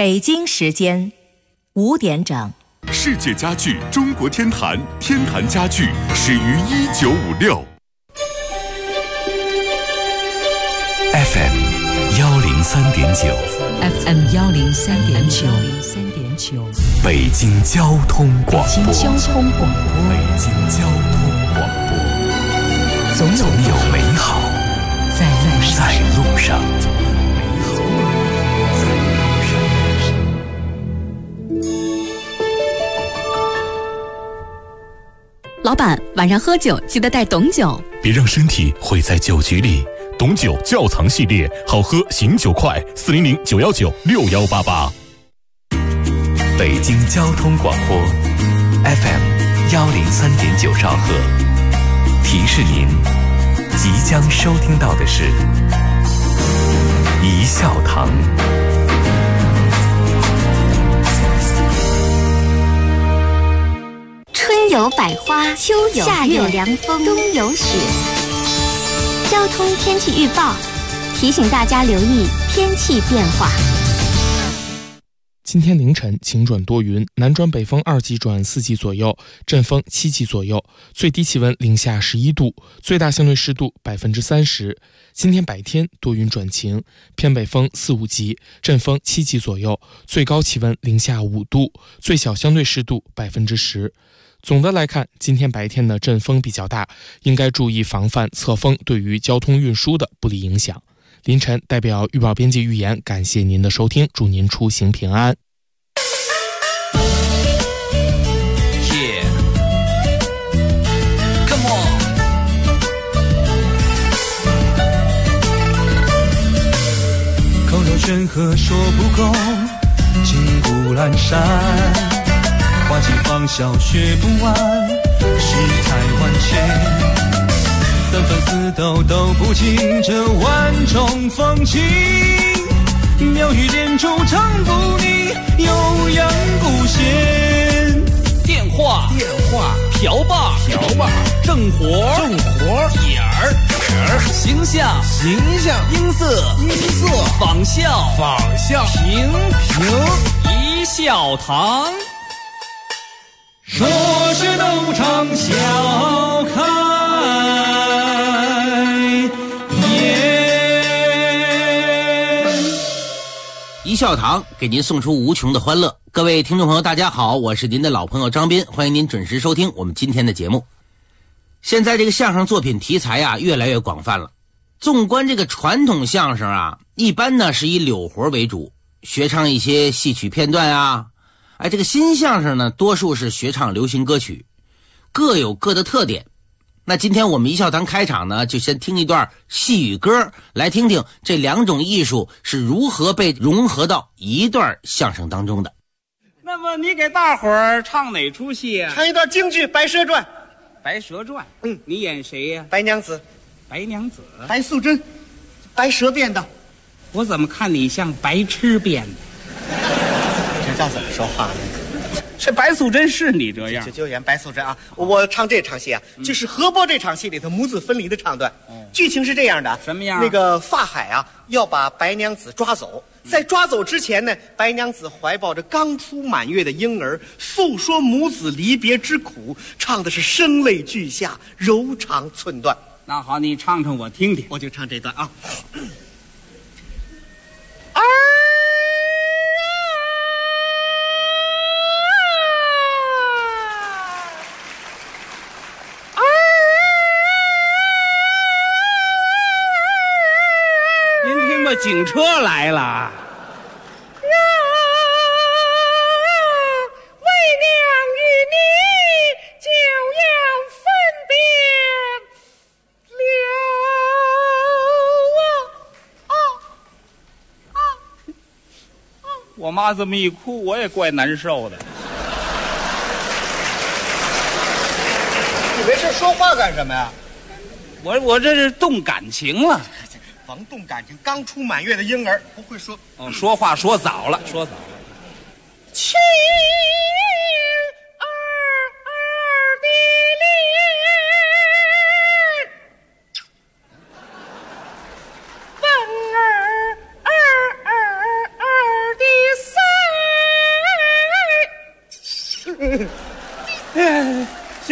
北京时间5点整。 世界家具中国天坛，天坛家具始于1956。FM 103.9 FM 103.9 北京交通广播。 北京交通广播。总有美好在路上。 老板，晚上喝酒记得带董酒， 别让身体毁在酒局里。董酒窖藏系列，好喝醒酒快，400-919-6188。 北京交通广播 FM 103.9兆赫，提示您即将收听到的是一笑堂。 春有百花，秋有夏有凉风，冬有雪。交通天气预报提醒大家留意天气变化。 今天凌晨晴转多云，南转北风2级转4级左右，阵风7级左右，最低气温零下11度，最大相对湿度30%。今天白天多云转晴，偏北风4、5级，阵风7级左右，最高气温零下5度，最小相对湿度10%。总的来看，今天白天的阵风比较大，应该注意防范侧风对于交通运输的不利影响。凌晨代表预报编辑预言，感谢您的收听，祝您出行平安。 口若悬河说不够，金谷阑珊，花期芳笑学不完，世态万千，三分四斗都不尽这万种风情，妙语连珠唱不腻，悠扬古弦。 电话瓢把正活点儿形象音色仿效平一笑堂。 说是斗场笑开颜。 一笑堂给您送出无穷的欢乐。各位听众朋友大家好，我是您的老朋友张斌，欢迎您准时收听我们今天的节目。现在这个相声作品题材啊越来越广泛了。纵观这个传统相声啊，一般呢是以柳活为主，学唱一些戏曲片段啊。这个新相声呢多数是学唱流行歌曲，各有各的特点。那今天我们一笑堂开场呢，就先听一段戏语歌，来听听这两种艺术是如何被融合到一段相声当中的。 那么你给大伙儿唱哪出戏啊？ 唱一段京剧《白蛇传》。 白蛇传，你演谁呀？ 白娘子。 白娘子， 白素贞，白蛇变的。 我怎么看你像白痴变的？ 这叫怎么说话呢？ 这白素贞是你这样， 就演白素贞啊！我唱这场戏啊，就是合播这场戏里头母子分离的唱段。剧情是这样的， 什么样？ 那个法海啊，要把白娘子抓走。在抓走之前呢，白娘子怀抱着刚出满月的婴儿，诉说母子离别之苦，唱的是声泪俱下，柔肠寸断。 那好，你唱唱我听听。 我就唱这段啊。 您听吧，警车来了。我妈这么一哭，我也怪难受的。 你没事说话干什么呀？ 我这是动感情了。 甭动感情，刚出满月的婴儿不会说。 说话说早了， 亲儿的脸，问儿的嗓。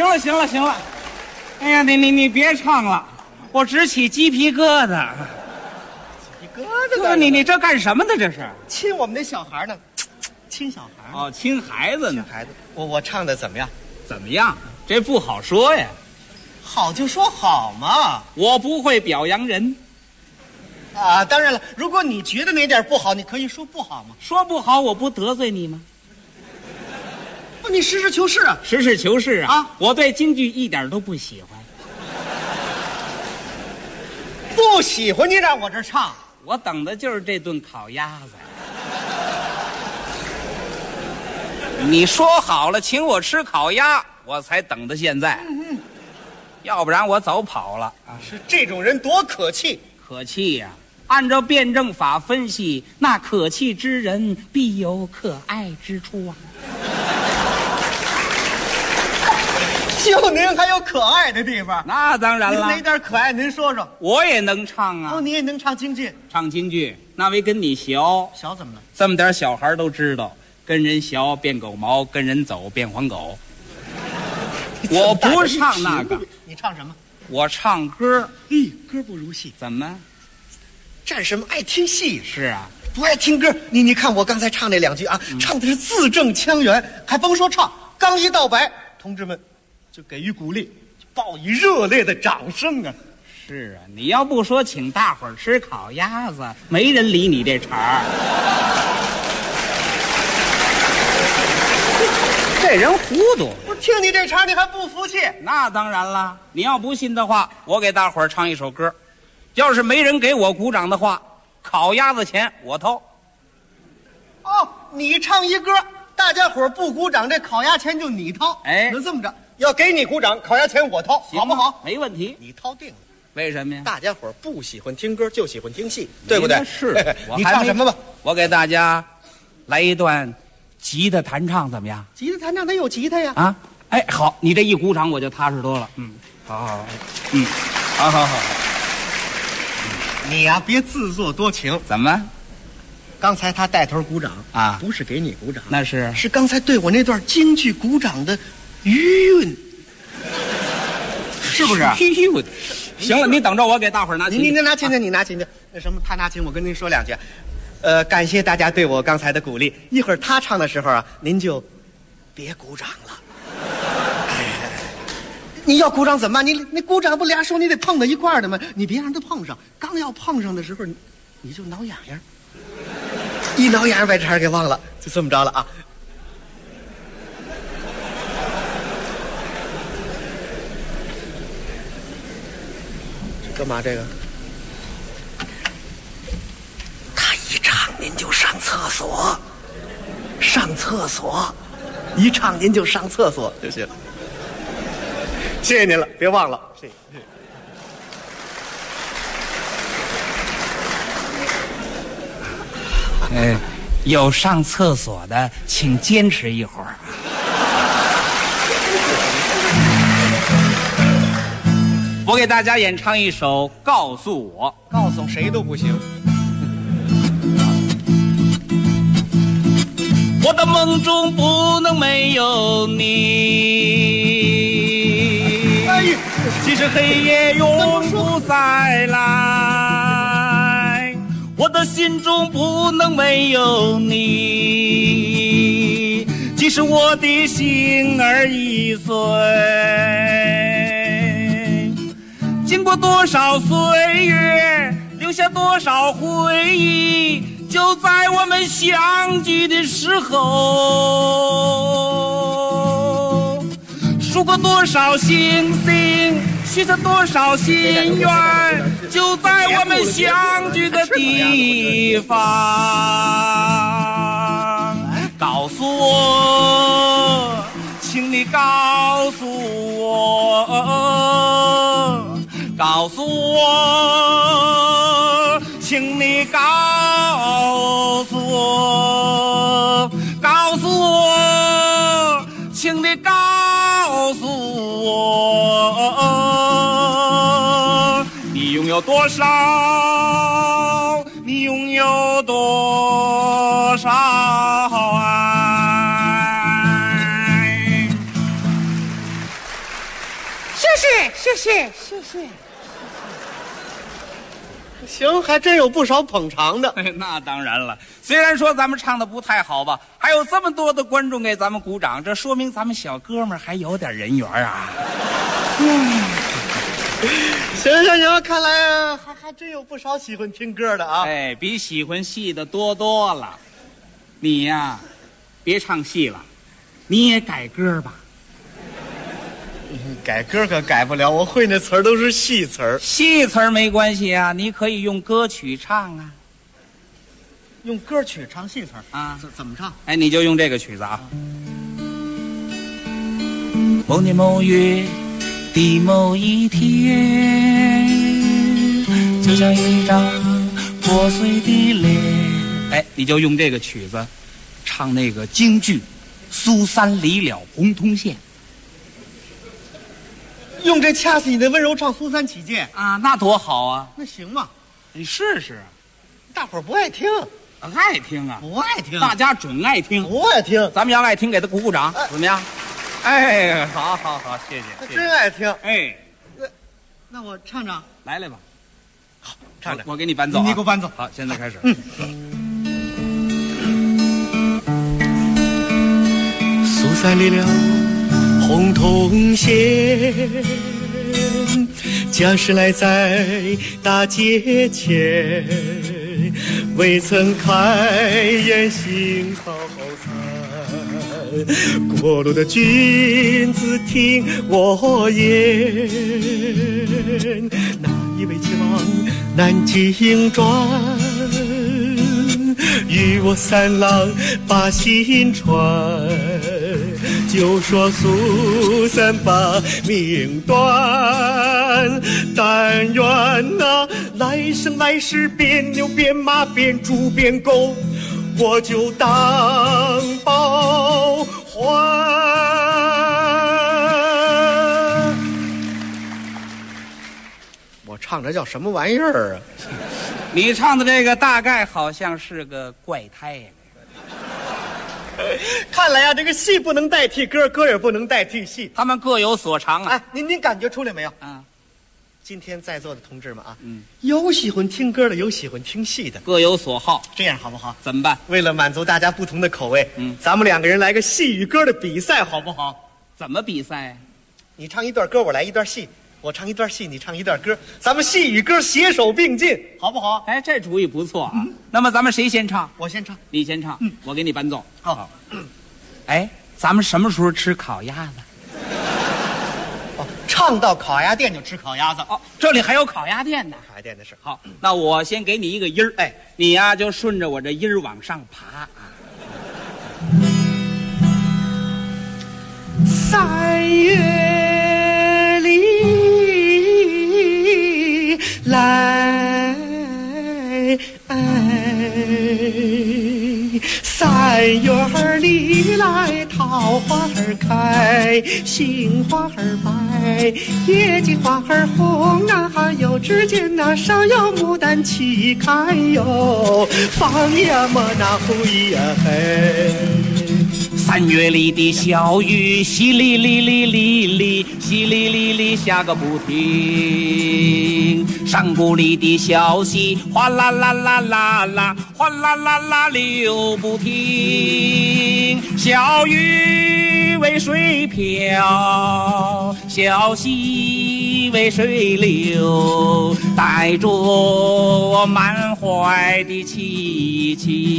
了，哎呀，你别唱了，我直起鸡皮疙瘩。 鸡皮疙瘩？ 你这干什么呢？这是亲我们那小孩呢，亲小孩哦，亲孩子呢。 亲孩子，我唱的怎么样？ 怎么样？这不好说呀。 好就说好嘛， 我不会表扬人。 啊，当然了，如果你觉得哪点不好，你可以说不好嘛。 说不好，我不得罪你吗？ 不，你实事求是啊。 实事求是啊！ 啊， 我对京剧一点都不喜欢。 不喜欢你让我这唱， 我等的就是这顿烤鸭子。你说好了请我吃烤鸭，我才等到现在。要不然我早跑了啊！ 是这种人多可气， 可气呀！按照辩证法分析，那可气之人必有可爱之处啊。 就您还有可爱的地方？ 那当然了。 哪点可爱您说说？ 我也能唱啊。 哦，你也能唱京剧？ 唱京剧那为跟你学。 小怎么了？ 这么点小孩都知道，跟人学变狗毛，跟人走变黄狗。我不唱那个。 你唱什么？ 我唱歌。 歌不如戏。 怎么？ 占什么爱听戏？ 是啊， 不爱听歌。你看我刚才唱那2句啊，唱的是字正腔圆，还甭说唱，刚一道白，同志们就给予鼓励，报以热烈的掌声啊！ 是啊，你要不说请大伙儿吃烤鸭子，没人理你这茬儿。这人糊涂。 我听你这茬，你还不服气？ 那当然了，你要不信的话，我给大伙儿唱一首歌。要是没人给我鼓掌的话，烤鸭子钱我掏。 哦，你唱一歌，大家伙儿不鼓掌，这烤鸭钱就你掏。 哎， 那这么着，要给你鼓掌，烤鸭钱我掏，好不好？ 没问题， 你掏定了。 为什么呀？ 大家伙儿不喜欢听歌，就喜欢听戏，对不对？ 是。 你唱什么吧？ 我给大家来一段吉他弹唱，怎么样？ 吉他弹唱，得有吉他呀。 啊，哎，好，你这一鼓掌我就踏实多了。好，好。 你呀，别自作多情。 怎么？ 刚才他带头鼓掌啊， 不是给你鼓掌， 那是刚才对我那段京剧鼓掌的余韵，是不是？ 余韵。行了，你等着，我给大伙儿拿琴。 你拿琴去，你拿琴去。那什么，他拿琴，我跟您说2句。感谢大家对我刚才的鼓励。一会儿他唱的时候啊，您就别鼓掌了。你要鼓掌怎么办？你鼓掌不俩手你得碰到一块儿的吗？你别让它碰上，刚要碰上的时候，你就挠痒痒，一挠痒痒把这茬给忘了，就这么着了啊。干嘛这个？他一唱您就上厕所，一唱您就上厕所就行。谢谢您了，别忘了。谢谢。 有上厕所的，请坚持一会儿。我给大家演唱一首《告诉我》， 告诉谁都不行。 我的梦中不能没有你，即使黑夜永不再来，我的心中不能没有你，即使我的心儿已碎。经过多少岁月，留下多少回忆，就在我们相聚的时候，数过多少星星，许下多少心愿，就在我们相聚的地方。告诉我，请你告诉我，告诉我，请你告诉我，告诉我，请你告诉我，你拥有多少？你拥有多少爱？ 谢谢谢谢。 行，还真有不少捧场的。 那当然了，虽然说咱们唱的不太好吧，还有这么多的观众给咱们鼓掌，这说明咱们小哥们儿还有点人缘啊。 行，看来还真有不少喜欢听歌的啊。 哎，比喜欢戏的多了。你呀，别唱戏了，你也改歌吧。 改歌可改不了，我会那词儿都是戏词儿。 戏词儿没关系啊，你可以用歌曲唱啊。 用歌曲唱戏词儿啊？ 怎么唱？ 哎，你就用这个曲子啊。某年某月的某一天，就像一张破碎的脸。哎，你就用这个曲子唱那个京剧《苏三离了洪洞县》。 用这掐死你的温柔唱苏三起解啊，那多好啊！ 那行吗？ 你试试。 大伙儿不爱听， 爱听啊， 不爱听， 大家准爱听， 不爱听。 咱们要爱听，给他鼓鼓掌，怎么样？哎，好，谢谢。 真爱听。 哎， 那我唱唱， 来吧。 好，唱着， 我给你伴奏。 你给我伴奏。 好，现在开始。 苏三离了洪洞县，家是来在大街前，未曾开言行好餐。过路的君子听我言，哪一位前往南京转？与我三郎把心传，就说苏三把命断。但愿来生来世变牛变马变猪变狗，我就当报还。我唱这叫什么玩意儿啊？ 你唱的这个大概好像是个怪胎呀。 看来呀，这个戏不能代替歌，歌也不能代替戏， 他们各有所长啊。 哎，您感觉出来没有？ 啊， 今天在座的同志们啊，有喜欢听歌的，有喜欢听戏的， 各有所好。 这样好不好？ 怎么办？ 为了满足大家不同的口味，咱们两个人来个戏与歌的比赛，好不好？ 怎么比赛？ 你唱一段歌，我来一段戏。我唱一段戏，你唱一段歌，咱们戏与歌携手并进，好不好？ 哎，这主意不错啊。那么咱们谁先唱？ 我先唱， 你先唱。我给你伴奏。 好。 哎，咱们什么时候吃烤鸭子？ 哦，唱到烤鸭店就吃烤鸭子。 哦，这里还有烤鸭店呢。 烤鸭店的事。 好，那我先给你一个音儿，哎，你呀就顺着我这音儿往上爬啊。 3月里来，3月里来，桃花儿开，杏花儿白，野菊花儿红啊，还有只见那上有牡丹旗开哟，放呀么那呼呀嘿。 3月里的小雨，淅沥沥沥沥沥，淅沥沥沥下个不停。山谷里的小溪，哗啦啦啦啦啦，哗啦啦啦流不停。小雨为水飘，小溪为水流，带着我满怀的凄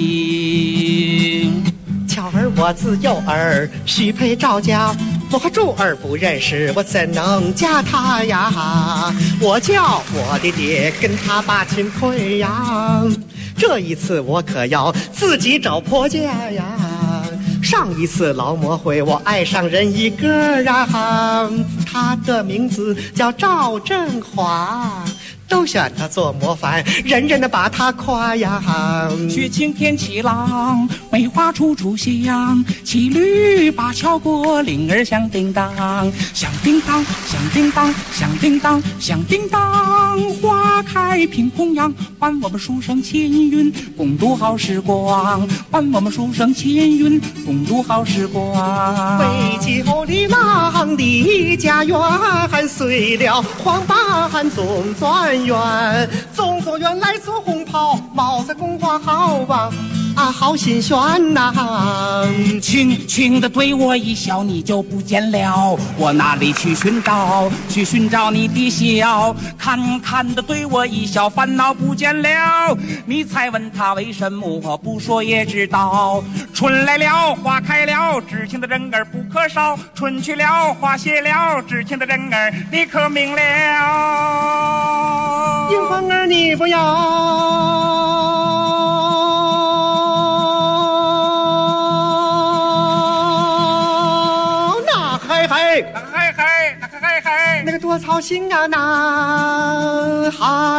情。 巧儿我自幼儿许配赵家，我和柱儿不认识，我怎能嫁他呀？我叫我的爹跟他把亲推呀，这一次我可要自己找婆家呀。上一次劳模会我爱上人一个啊，他的名字叫赵振华， 都选他做模范，人人的把他夸呀。 雪晴天气朗，梅花处处香，骑驴把桥过，铃儿响叮当，响叮当，响叮当，响叮当，响叮当，花开屏风扬，伴我们书生千云，共度好时光，伴我们书生千云，共度好时光。 北九里郎的家园，随了黄八汉总转园，总做员来做红袍，帽子宫花好望好心弦呐。 轻轻的对我一笑，你就不见了。我哪里去寻找？去寻找你的笑。看看的对我一笑，烦恼不见了。你才问他为什么不说也知道。春来了，花开了，知情的人儿不可少。春去了，花谢了，知情的人儿你可明了。 银花儿你不要。那个多操心啊，那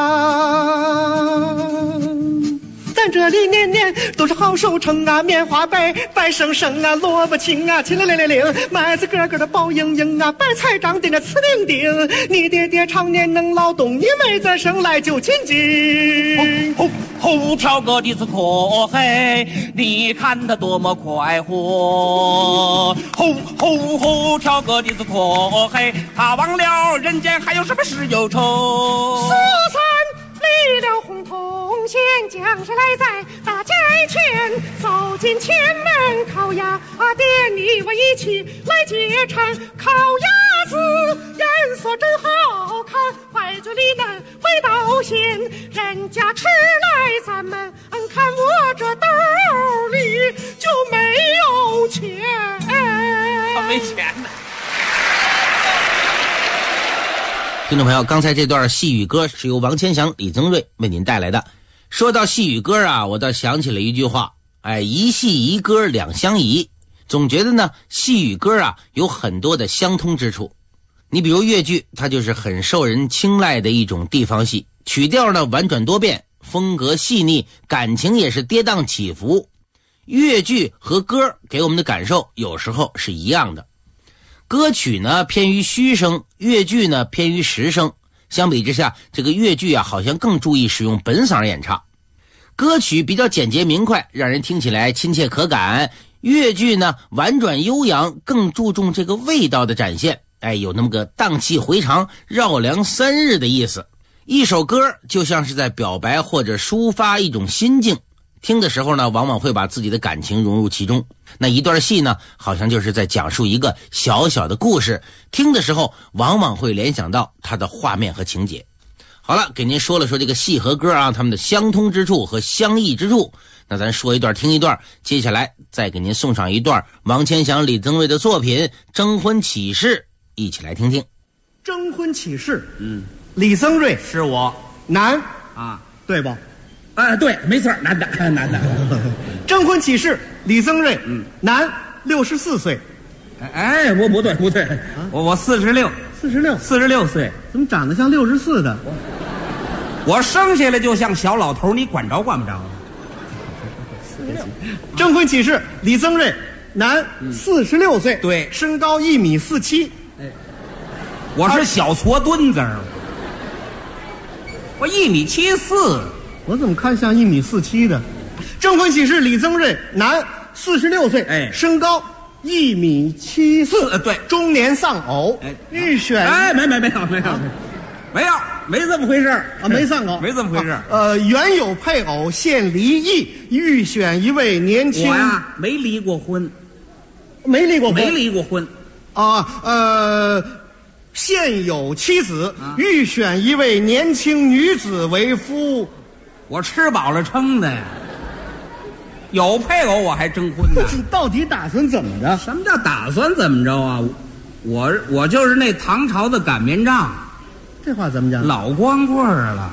咱这里年年都是好收成啊，棉花白白生生啊，萝卜青啊，青灵灵，麦子个个的宝莹莹啊，白菜长得那瓷丁丁。你爹爹常年能劳动，你妹子生来就勤勤。 后挑个的子可嘿，你看他多么快活。后挑个的子可嘿，他忘了人间还有什么事忧愁。 苏三立了红铜线，将士来在大街前，走进前门烤鸭店，你我一起来接馋。烤鸭子颜色真好看，怀嘴里嫩，味道鲜，人家吃来咱们看我这兜里就没有钱。 他没钱呢。 听众朋友，刚才这段戏语歌是由王千祥、李增瑞为您带来的。说到戏语歌啊，我倒想起了一句话，一戏一歌两相宜。总觉得呢，戏语歌啊有很多的相通之处。你比如越剧，它就是很受人青睐的一种地方戏，曲调呢婉转多变，风格细腻，感情也是跌宕起伏。越剧和歌给我们的感受有时候是一样的。歌曲呢偏于虚声，越剧呢偏于实声。相比之下，这个越剧啊好像更注意使用本嗓演唱。歌曲比较简洁明快，让人听起来亲切可感。越剧呢婉转悠扬，更注重这个味道的展现。有那么个荡气回肠、绕梁三日的意思。一首歌就像是在表白或者抒发一种心境。听的时候呢，往往会把自己的感情融入其中。那一段戏呢，好像就是在讲述一个小小的故事，听的时候往往会联想到它的画面和情节。好了，给您说了说这个戏和歌啊，他们的相通之处和相异之处。那咱说一段听一段，接下来再给您送上一段王千祥、李增瑞的作品《征婚启事》，一起来听听。 征婚启事，李增瑞是我， 男啊， 对不？ 对，没错，男的。 征婚启事，李增瑞，男，64岁。 我不对，我46岁。 怎么长得像64的？ 我生下来就像小老头，你管着管不着？ 征婚启事，李增瑞，男，46岁， 对， 身高1.47米。 我是小矬墩子，我1.74米。 我怎么看像1.47米的？征婚启事，李增瑞，男，46岁，身高1.74米， 对， 中年丧偶，预选。 没这么回事啊，没丧偶， 没这么回事。 原有配偶现离异，预选一位年轻。 我呀，没离过婚。 现有妻子，预选一位年轻女子为夫。 我吃饱了撑的呀，有配偶我还征婚呢。 你到底打算怎么着？ 什么叫打算怎么着啊？我就是那唐朝的擀面杖。 这话怎么讲？ 老光棍了。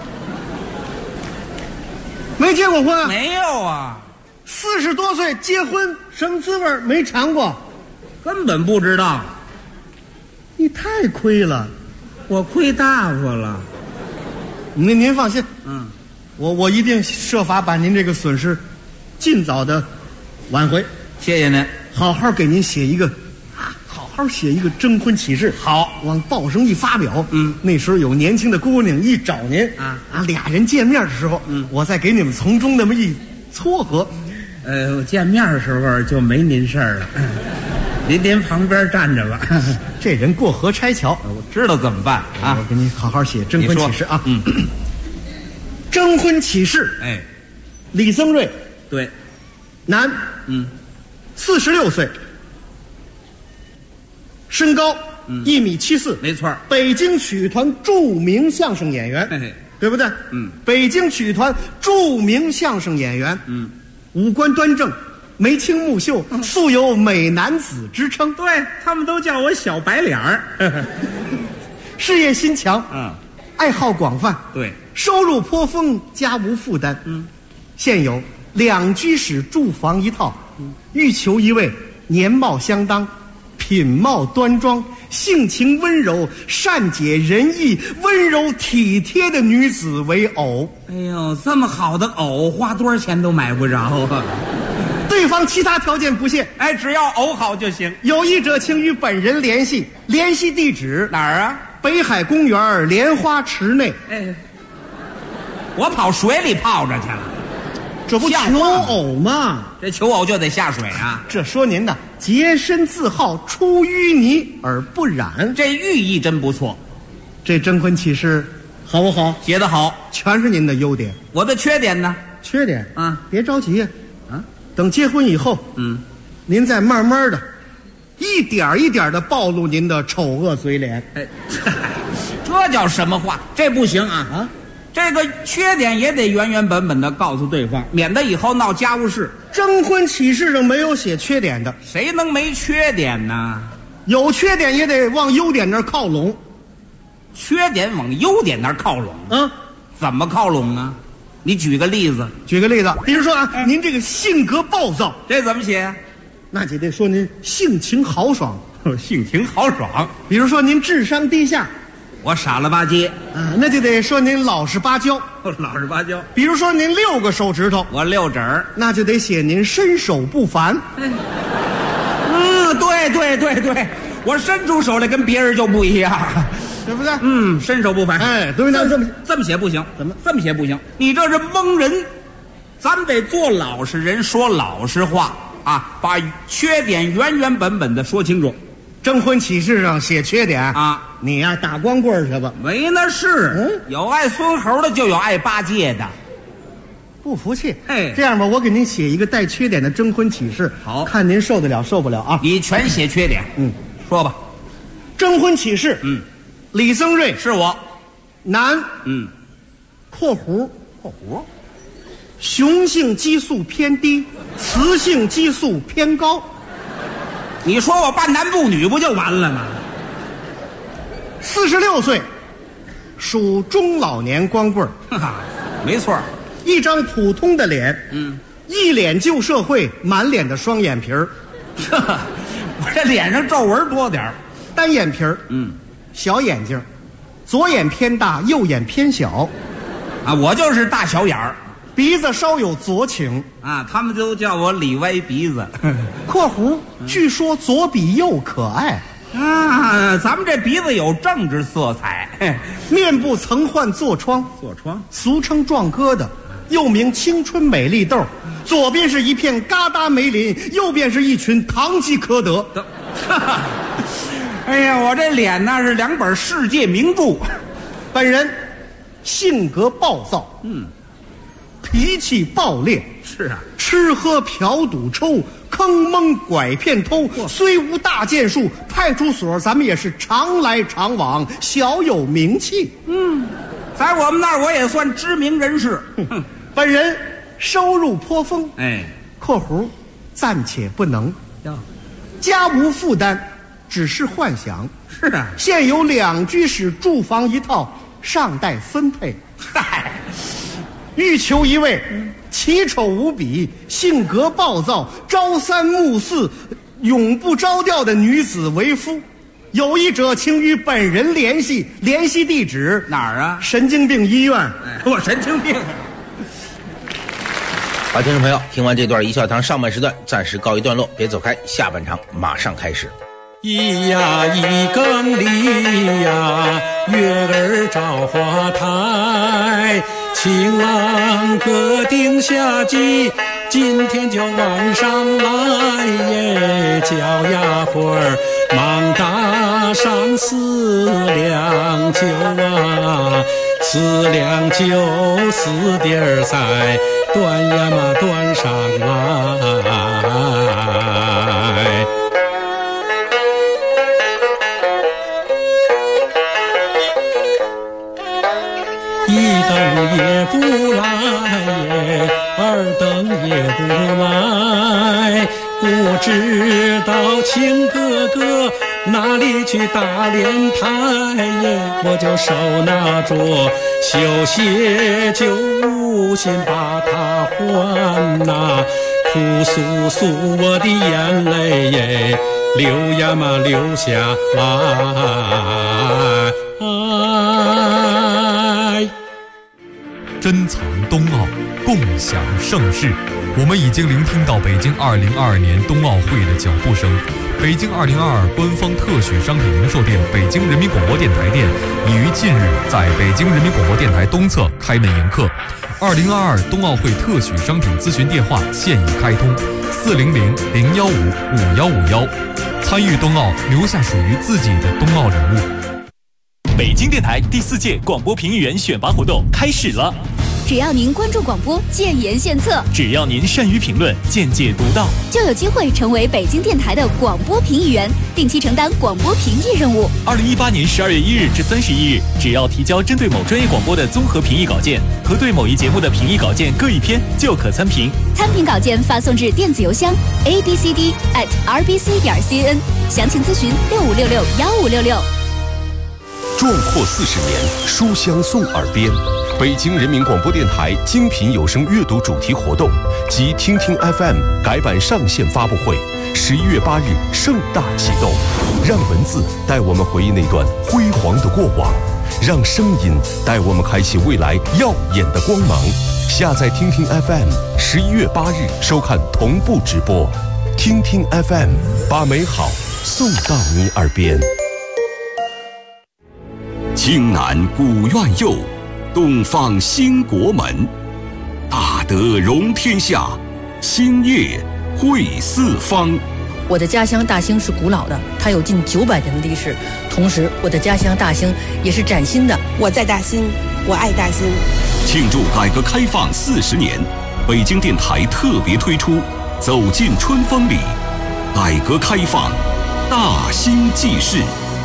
没结过婚啊？ 没有啊。 40多岁结婚什么滋味没尝过， 根本不知道。 你太亏了， 我亏大发了。 您放心，我一定设法把您这个损失尽早的挽回。 谢谢您， 好好给您写一个好好写一个征婚启事， 好， 往报上一发表。那时候有年轻的姑娘一找您，俩人见面的时候，我再给你们从中那么一撮合。 我见面的时候就没您事儿了，您旁边站着吧。 这人过河拆桥， 我知道怎么办啊！ 我给你好好写征婚启事啊。征婚启事。 哎， 李增瑞， 对， 男，46岁，身高1.74米， 没错， 北京曲艺团著名相声演员，对不对？北京曲艺团著名相声演员，五官端正，眉清目秀，素有美男子之称。 对，他们都叫我小白脸儿。 事业心强，爱好广泛， 对， 收入颇丰，家无负担。现有2居室住房一套，欲求一位年貌相当、品貌端庄、性情温柔、善解人意、温柔体贴的女子为偶。 哎呦，这么好的偶，花多少钱都买不着啊！ 对方其他条件不限， 哎，只要偶好就行。 有意者请与本人联系，联系地址哪儿啊？ 北海公园莲花池内。 哎，我跑水里泡着去了， 这不求偶吗？ 这求偶就得下水啊！ 这说您呢，洁身自好，出淤泥而不染， 这寓意真不错。 这征婚启事好不好？ 写得好， 全是您的优点。 我的缺点呢？ 缺点啊， 别着急呀，等结婚以后，您再慢慢的，一点一点的暴露您的丑恶嘴脸。 哎，这叫什么话？这不行啊！这个缺点也得原原本本的告诉对方，免得以后闹家务事。 征婚启事上没有写缺点的， 谁能没缺点呢？ 有缺点也得往优点那儿靠拢。 缺点往优点那儿靠拢怎么靠拢啊？你举个例子。 举个例子，比如说您这个性格暴躁， 这怎么写呀？ 那就得说您性情豪爽。 性情豪爽。 比如说您智商低下， 我傻了吧唧那就得说您老实巴交。 老实巴交。 比如说您6个手指头， 我6指儿， 那就得写您身手不凡。 对，我伸出手来跟别人就不一样， 对不对？ 身手不凡。 哎，对，那这么写不行。 怎么这么写不行？你这是蒙人，咱们得做老实人，说老实话啊，把缺点原原本本的说清楚。 征婚启事上写缺点啊， 你呀打光棍去吧。 没那事，有爱孙猴的，就有爱八戒的。 不服气？ 哎， 这样吧，我给您写一个带缺点的征婚启事， 好， 看您受得了受不了啊？ 你全写缺点，说吧。 征婚启事，李增瑞是我， 男，括弧，雄性激素偏低，雌性激素偏高。 你说我半男不女不就完了吗 ？46岁，属中老年光棍儿。 没错， 一张普通的脸，一脸旧社会，满脸的双眼皮儿。 我这脸上皱纹多点儿， 单眼皮儿，小眼睛，左眼偏大，右眼偏小。 啊，我就是大小眼儿。 鼻子稍有左倾啊，他们都叫我李歪鼻子。 括弧，据说左比右可爱啊，咱们这鼻子有政治色彩。 面部曾患痤疮，俗称壮疙瘩，又名青春美丽痘。左边是一片疙瘩梅林，右边是一群堂吉诃德。 哎呀，我这脸那是2本世界名著。 本人性格暴躁，脾气暴烈， 是啊， 吃喝嫖赌抽，坑蒙拐骗偷，虽无大建树，派出所咱们也是常来常往，小有名气。 在我们那儿我也算知名人士。 本人收入颇丰，括弧暂且不能，家无负担，只是幻想。 是啊， 现有2居室住房一套，尚待分配。 嗨， 欲求一位奇丑无比、性格暴躁、朝三暮四、永不着调的女子为夫， 有意者请与本人联系，联系地址哪儿啊？ 神经病医院。 我神经病。好，听众朋友，听完这段一笑堂上半时段暂时告一段落，别走开，下半场马上开始。 咿呀一更里呀，月儿照花台，情郎哥定下计，今天就晚上来耶，叫丫鬟儿忙打上4两酒啊，4两酒4碟菜，端呀嘛端上来。1等也不来耶，2等也不来，不知道亲哥哥哪里去打莲台耶，我就手拿着绣鞋就无心把它还呐，哭诉诉我的眼泪耶，流呀嘛流下来。 珍藏冬奥，共享盛世。我们已经聆听到北京2022年冬奥会的脚步声。北京2022官方特许商品零售店北京人民广播电台店已于近日在北京人民广播电台东侧开门迎客。2022冬奥会特许商品咨询电话现已开通，400-015-5151。参与冬奥，留下属于自己的冬奥人物。 北京电台第4届广播评议员选拔活动开始了。 只要您关注广播，建言献策； 只要您善于评论，见解独到， 就有机会成为北京电台的广播评议员，定期承担广播评议任务。 2018年12月1日至31日，只要提交针对某专业广播的综合评议稿件和对某一节目的评议稿件各1篇，就可参评。 参评稿件发送至电子邮箱 abcd@rbc.cn， 详情咨询65661566。 壮阔40年，书香送耳边。北京人民广播电台精品有声阅读主题活动及听听 FM 改版上线发布会，11月8日盛大启动。让文字带我们回忆那段辉煌的过往，让声音带我们开启未来耀眼的光芒。下载听听 FM，11月8日收看同步直播。听听 FM， 把美好送到你耳边。 京南古院右，东方兴国门，大德容天下，兴业惠四方。 我的家乡大兴是古老的，它有近900年的历史。同时，我的家乡大兴也是崭新的。 我在大兴，我爱大兴。 庆祝改革开放40年，北京电台特别推出《走进春风里》，改革开放，大兴记事。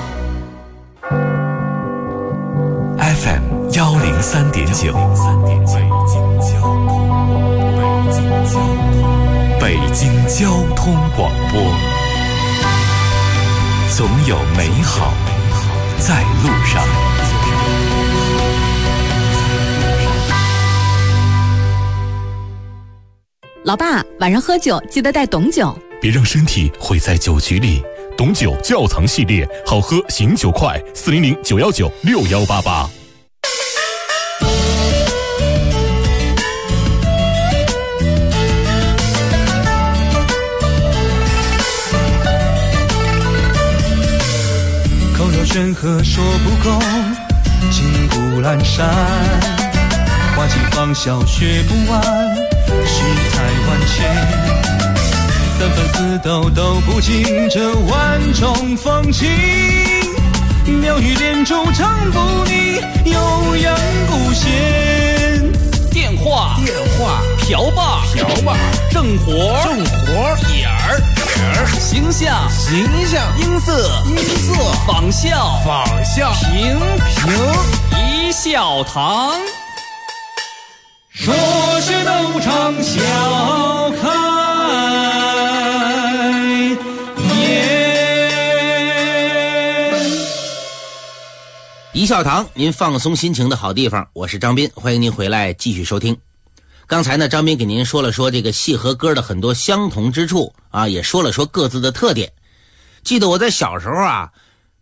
FM 103.9，北京交通广播，总有美好在路上。 老爸，晚上喝酒记得带董酒， 别让身体毁在酒局里。董酒窖藏系列，好喝醒酒快，400-919-6188。 口若悬河说不够，金谷阑珊，花季芳笑学不完，世态万千。3分4斗斗不尽这万种风情，妙语连珠唱不腻，悠扬不闲。 电话瓢把正活点儿形象音色仿效平一笑堂。 说是斗场笑开一笑堂，您放松心情的好地方，我是张斌，欢迎您回来继续收听。刚才呢，张斌给您说了说这个戏和歌的很多相同之处啊，也说了说各自的特点。记得我在小时候啊，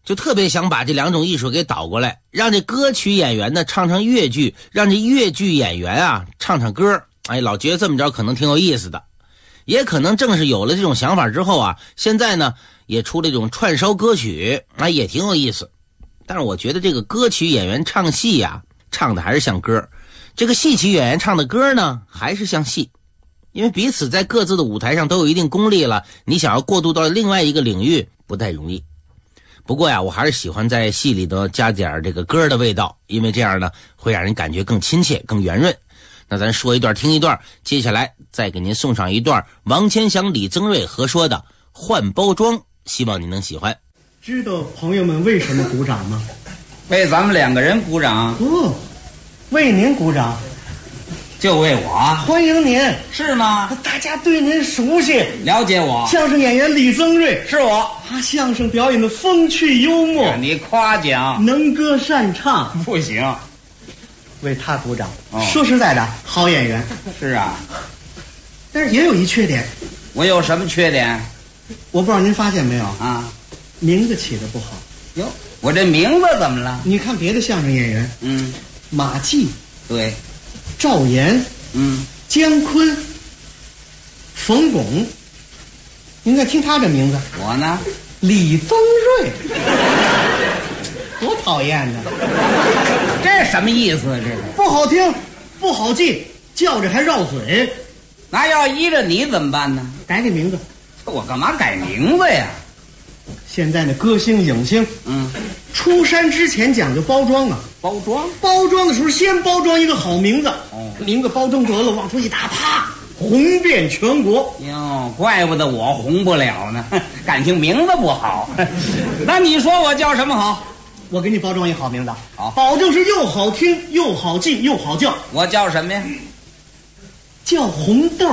就特别想把这两种艺术给倒过来，让这歌曲演员呢唱唱粤剧，让这粤剧演员啊唱唱歌。哎，老觉得这么着可能挺有意思的。也可能正是有了这种想法之后啊，现在呢也出了这种串烧歌曲，也挺有意思。但是我觉得这个歌曲演员唱戏呀，唱的还是像歌，这个戏曲演员唱的歌呢还是像戏。因为彼此在各自的舞台上都有一定功力了，你想要过渡到另外一个领域不太容易。不过呀，我还是喜欢在戏里头加点这个歌的味道，因为这样呢会让人感觉更亲切更圆润。那咱说一段听一段，接下来再给您送上一段王千祥李增瑞合说的换包装，希望你能喜欢。 知道朋友们为什么鼓掌吗？ 为咱们两个人鼓掌。 为您鼓掌。 就为我。 欢迎您。 是吗？ 大家对您熟悉， 了解我。 相声演员李增瑞是我。 他相声表演的风趣幽默， 你夸奖。 能歌善唱。 不行。 为他鼓掌。说实在的，好演员。 是啊。 但是也有一缺点。 我有什么缺点？ 我不知道您发现没有啊？ 名字起得不好。 哟，我这名字怎么了？ 你看别的相声演员，马季， 对， 赵岩，姜昆，冯巩。您再听他这名字， 我呢， 李增瑞，多讨厌呢！ 这什么意思啊？这是不好听，不好记，叫着还绕嘴。 那要依着你怎么办呢？ 改改名字。 我干嘛改名字呀？ 现在的歌星影星，出山之前讲究包装啊。 包装？ 包装的时候先包装一个好名字，名字包装得了，往出一打，啪，红遍全国。 哟，怪不得我红不了呢，感情名字不好。那你说我叫什么好？ 我给你包装一好名字， 好， 保证是又好听又好记又好叫。 我叫什么呀？ 叫红豆。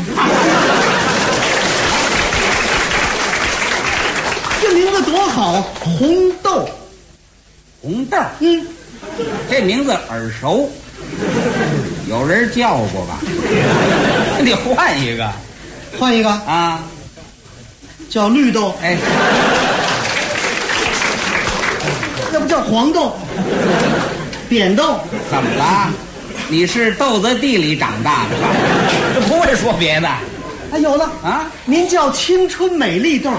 这名字多好，红豆。 红豆，这名字耳熟，有人叫过吧？你换一个， 换一个啊， 叫绿豆。那不叫黄豆、扁豆？ 怎么了？你是豆子地里长大的吧？不会说别的。 有了啊， 您叫青春美丽豆。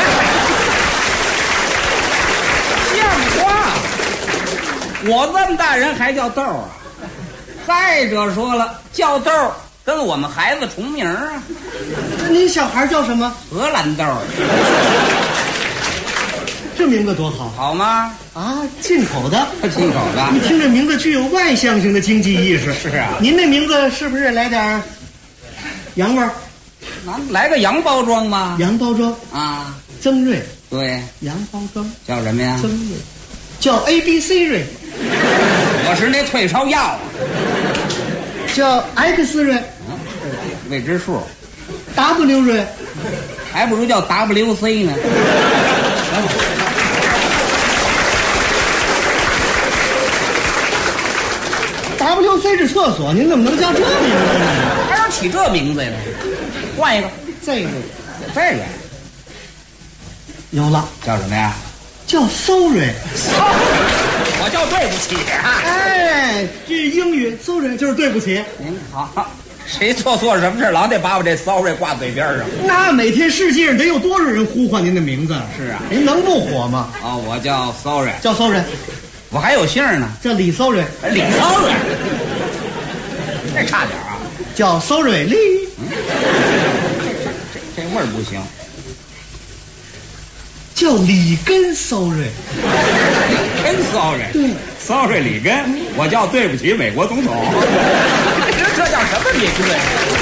像话！我这么大人还叫豆啊？再者说了，叫豆跟我们孩子重名啊。 您小孩叫什么？ 荷兰豆。 这名字多好， 好吗？ 啊，进口的， 进口的。 你听这名字具有外向型的经济意识。 是啊。 您那名字是不是来点洋味儿？ 来个洋包装吗？ 洋包装啊， 增瑞。 对， 洋包装叫什么呀？ 增瑞，叫 ABC 瑞。 我是那退烧药。 叫 X 瑞。 未知数。 W 瑞， 还不如叫 WC 呢。 WC 是厕所，您怎么能叫这名字呢？ 还要起这名字呀？换一个， 这个有了， 叫什么呀？ 叫 Sorry。 我叫对不起啊！ 哎，这是英语 Sorry 就是对不起。 您好，谁做错什么事老得把我这 Sorry 挂嘴边上。 那每天世界上得有多少人呼唤您的名字？ 是啊， 您能不火吗？ 啊，我叫 Sorry， 叫 Sorry。 我还有姓呢， 叫李 Sorry。 李 Sorry， 这差点啊， 叫 Sorry 李。 这味儿不行。 叫里根 Sorry。 里根 Sorry。 对 ，Sorry 里根，我叫对不起美国总统。这叫什么名字呀？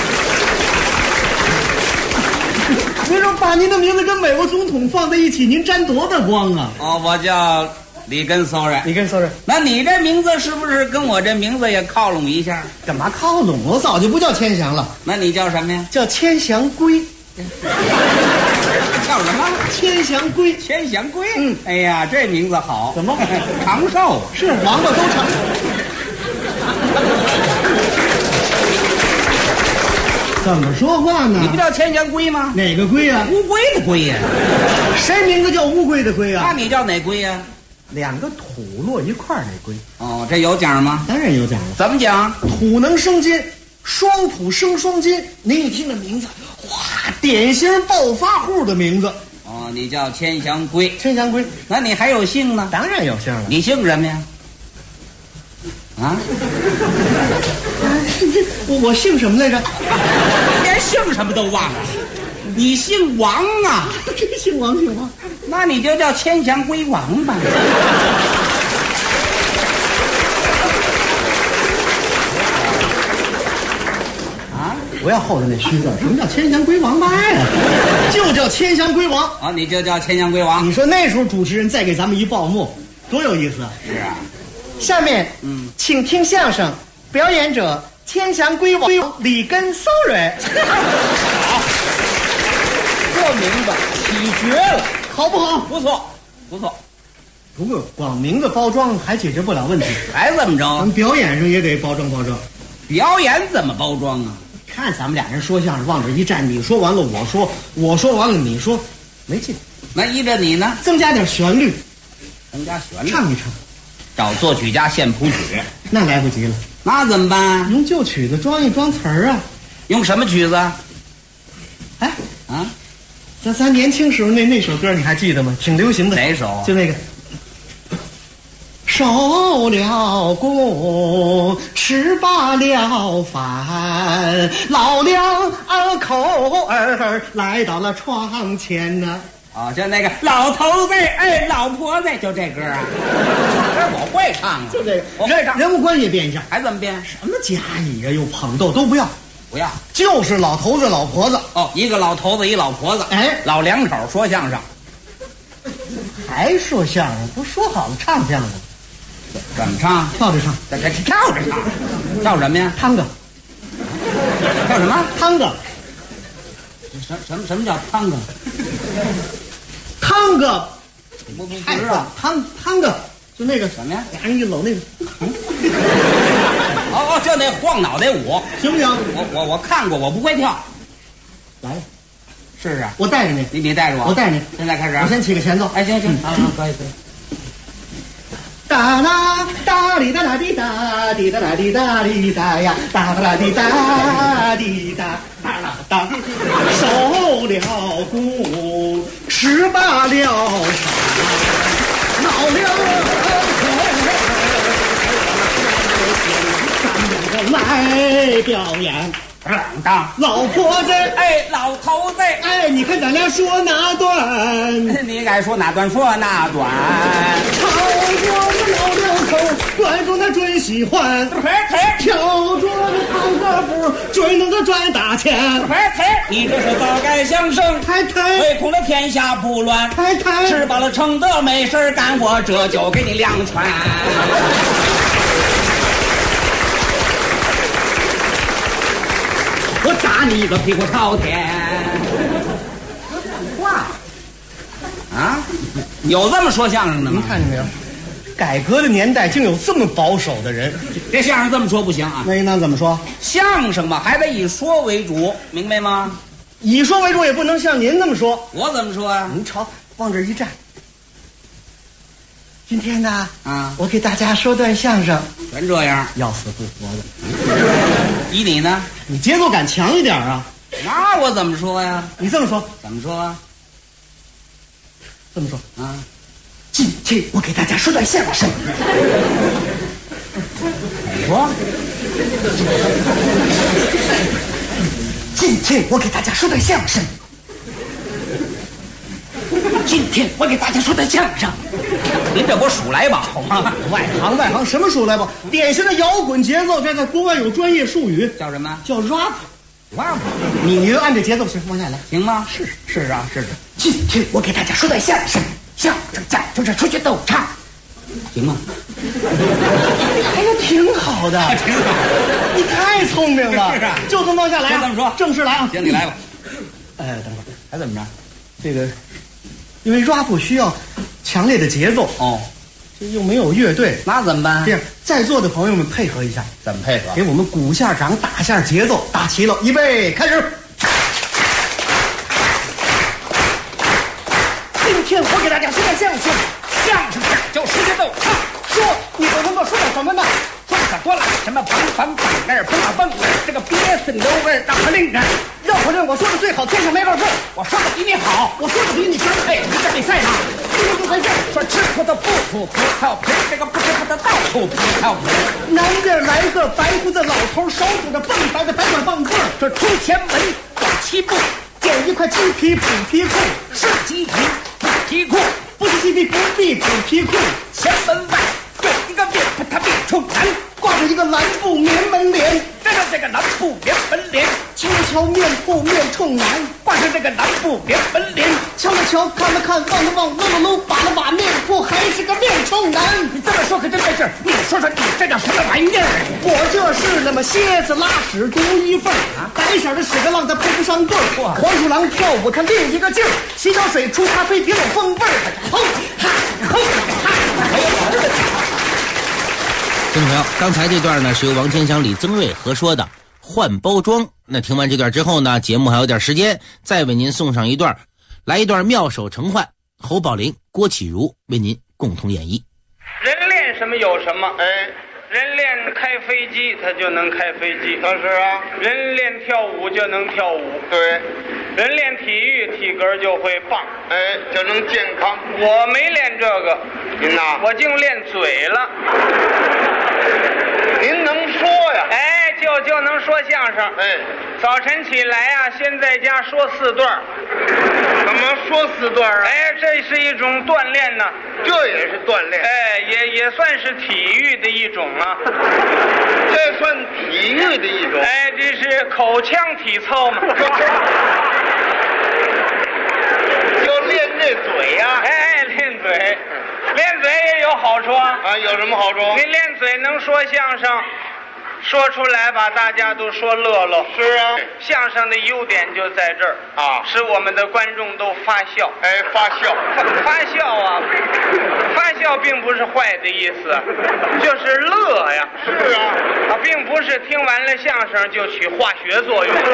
您说把您的名字跟美国总统放在一起，您沾多大光啊？ 哦，我叫里根 Sorry。 里根 Sorry。 那你这名字是不是跟我这名字也靠拢一下？ 干嘛靠拢？我早就不叫千祥了。 那你叫什么呀？ 叫千祥龟。 叫什么？ 千祥龟。 千祥龟。哎呀，这名字好。 怎么？ 长寿。 是王八都长。 怎么说话呢？ 你不叫千祥龟吗？ 哪个龟呀？ 乌龟的龟呀。 谁名字叫乌龟的龟啊？ 那你叫哪龟呀？ 两个土落一块儿那龟。 哦，这有奖吗？ 当然有奖了。 怎么讲？ 土能生金，双土生双金。您一听这名字，哇，典型暴发户的名字。 哦，你叫千祥龟。 千祥龟， 那你还有姓呢？ 当然有姓了。 你姓什么呀？啊？ 我姓什么来着？ 连姓什么都忘了。你姓王啊？ 这姓王，姓王。 那你就叫千祥龟王吧。 啊！不要后头那虚字，什么叫千祥龟王八呀？就叫千祥龟王啊！你就叫千祥龟王。 你说那时候主持人再给咱们一报幕，多有意思啊！ 是啊。 下面，请听相声，表演者千祥龟王里根骚蕊。 好，这名字起绝了， 好不好？ 不错，不错。 不过光名字包装还解决不了问题， 还怎么着？ 咱们表演上也得包装包装。 表演怎么包装啊？ 看咱们俩人说相声，往这一站，你说完了我说，我说完了你说，没劲。 那依着你呢？ 增加点旋律， 增加旋律， 唱一唱。 找作曲家现谱曲， 那来不及了。 那怎么办？ 用旧曲子装一装词儿啊。 用什么曲子？ 哎啊，咱年轻时候那首歌你还记得吗？挺流行的。 哪首？ 就那个。收了工，吃罢了饭，老两口儿来到了窗前呢。 啊，就那个老头子，哎，老婆子，就这歌啊。这我会唱啊， 就这个。我会唱。人物关系变一下， 还怎么变？ 什么甲乙呀，又捧逗都不要， 不要， 就是老头子老婆子。 哦，一个老头子，一老婆子， 哎， 老两口说相声。 还说相声？不说好了唱相声？ 怎么唱？ 跳着唱。 跳着唱。跳什么呀？ 探戈。 跳什么？ 探戈。 什么叫探戈？ 探戈， 不知道。 探戈，就那个什么呀？ 俩人一搂那个。 哦，就那晃脑袋舞， 行不行？ 我看过，我不会跳。 来， 试试。 我带着你， 你带着我， 我带着你。 现在开始， 我先起个前奏。 哎，行，可以。 哒啦哒哩哒啦滴哒滴哒啦滴哒哩哒呀，哒哒啦滴哒滴哒哒啦哒。收了工，吃罢了饭，老两口咱们来表演。老婆子， 哎，老头子， 哎，你看咱俩说哪段？ 你该说哪段说哪段。 唱我们老两口，观众他准喜欢。跳着唱歌步，准能够赚大钱。 你这是早改相声，唯恐了天下不乱。吃饱了撑得没事干，我这就给你两拳。我打你一个屁股朝天！哇！啊，有这么说相声的吗？ 您看见没有？改革的年代竟有这么保守的人。 这相声这么说不行啊！ 那应当怎么说？ 相声嘛，还得以说为主，明白吗？ 以说为主也不能像您那么说。 我怎么说啊？ 您瞧，往这一站。今天呢，我给大家说段相声， 全这样， 要死不活的。 依你呢？ 你节奏感强一点啊！ 那我怎么说呀？ 你这么说， 怎么说啊？ 这么说啊！ 今天我给大家说段相声。 你说？ 今天我给大家说段相声。今天我给大家说段相声。 您这不数来宝吗？ 外行，什么数来宝？典型的摇滚节奏，这在国外有专业术语， 叫什么？ 叫 rap。你就按这节奏行，往下来， 行吗？ 是啊。今天我给大家说段相声，相声讲究着出去斗唱， 行吗？ 哎呀，挺好的， 挺好。 你太聪明了， 是啊， 就这么往下来。 就这么说， 正式来啊！ 行，你来吧。 等会儿， 还怎么着？ 这个，因为 rap 需要强烈的节奏哦， 这又没有乐队， 那怎么办？ 这样，在座的朋友们配合一下， 怎么配合？ 给我们鼓下掌，打下节奏，打齐了，预备，开始。今天我给大家说点相声，相声叫时间逗唱，说你都能够说点什么呢？说可多了，什么梆梆梆儿梆啊梆儿，这个憋死你都味大河令人。绕口令我说的最好，天上没二份，我说的比你好，我说的比你真配。你这比赛呢？今天就回事，说吃葡萄不吐葡萄皮，这个不吃葡萄倒吐葡萄皮。南边来个白胡子老头，手拄着蹦白的白管棒棍，说出前门走7步，捡一块鸡皮补皮裤，是鸡皮补皮裤，不是鸡皮不必补皮裤。前门外有一个面，他面冲南，挂着一个蓝布棉门帘，这个蓝布棉门帘，悄悄面铺面冲南，挂上这个蓝布棉门帘，瞧了瞧，看了看，望了望，搂了搂，把了把，面铺还是个面冲南。你这么说可真没事，你说说你这叫什么玩意儿？我这是那么蝎子拉屎独一份啊，白色的屎壳郎它配不上对儿，黄鼠狼跳舞它另一个劲儿，洗脚水出咖啡别有风味儿。吼哈吼哈，还有好的。 听众朋友，刚才这段呢是由王千祥、李增瑞合说的换包装。那听完这段之后呢，节目还有点时间，再为您送上一段，来一段妙手成焕，侯宝林、郭启儒为您共同演绎。 人练什么有什么，人练开飞机他就能开飞机，那是啊。人练跳舞就能跳舞，对。人练体育体格就会棒，就能健康。我没练这个，您呐，我净练嘴了。您能说呀？就能说相声。早晨起来啊，先在家说4段。怎么说4段啊？这是一种锻炼呢。这也是锻炼。也算是体育的一种啊。这算体育的一种。这是口腔体操嘛。就练这嘴呀。练嘴，练嘴也有好处啊。有什么好处？你练嘴能说相声。说出来把大家都说乐了。是啊，相声的优点就在这儿啊，使我们的观众都发笑。发笑，发笑啊，发笑并不是坏的意思，就是乐呀。是啊，并不是听完了相声就起化学作用。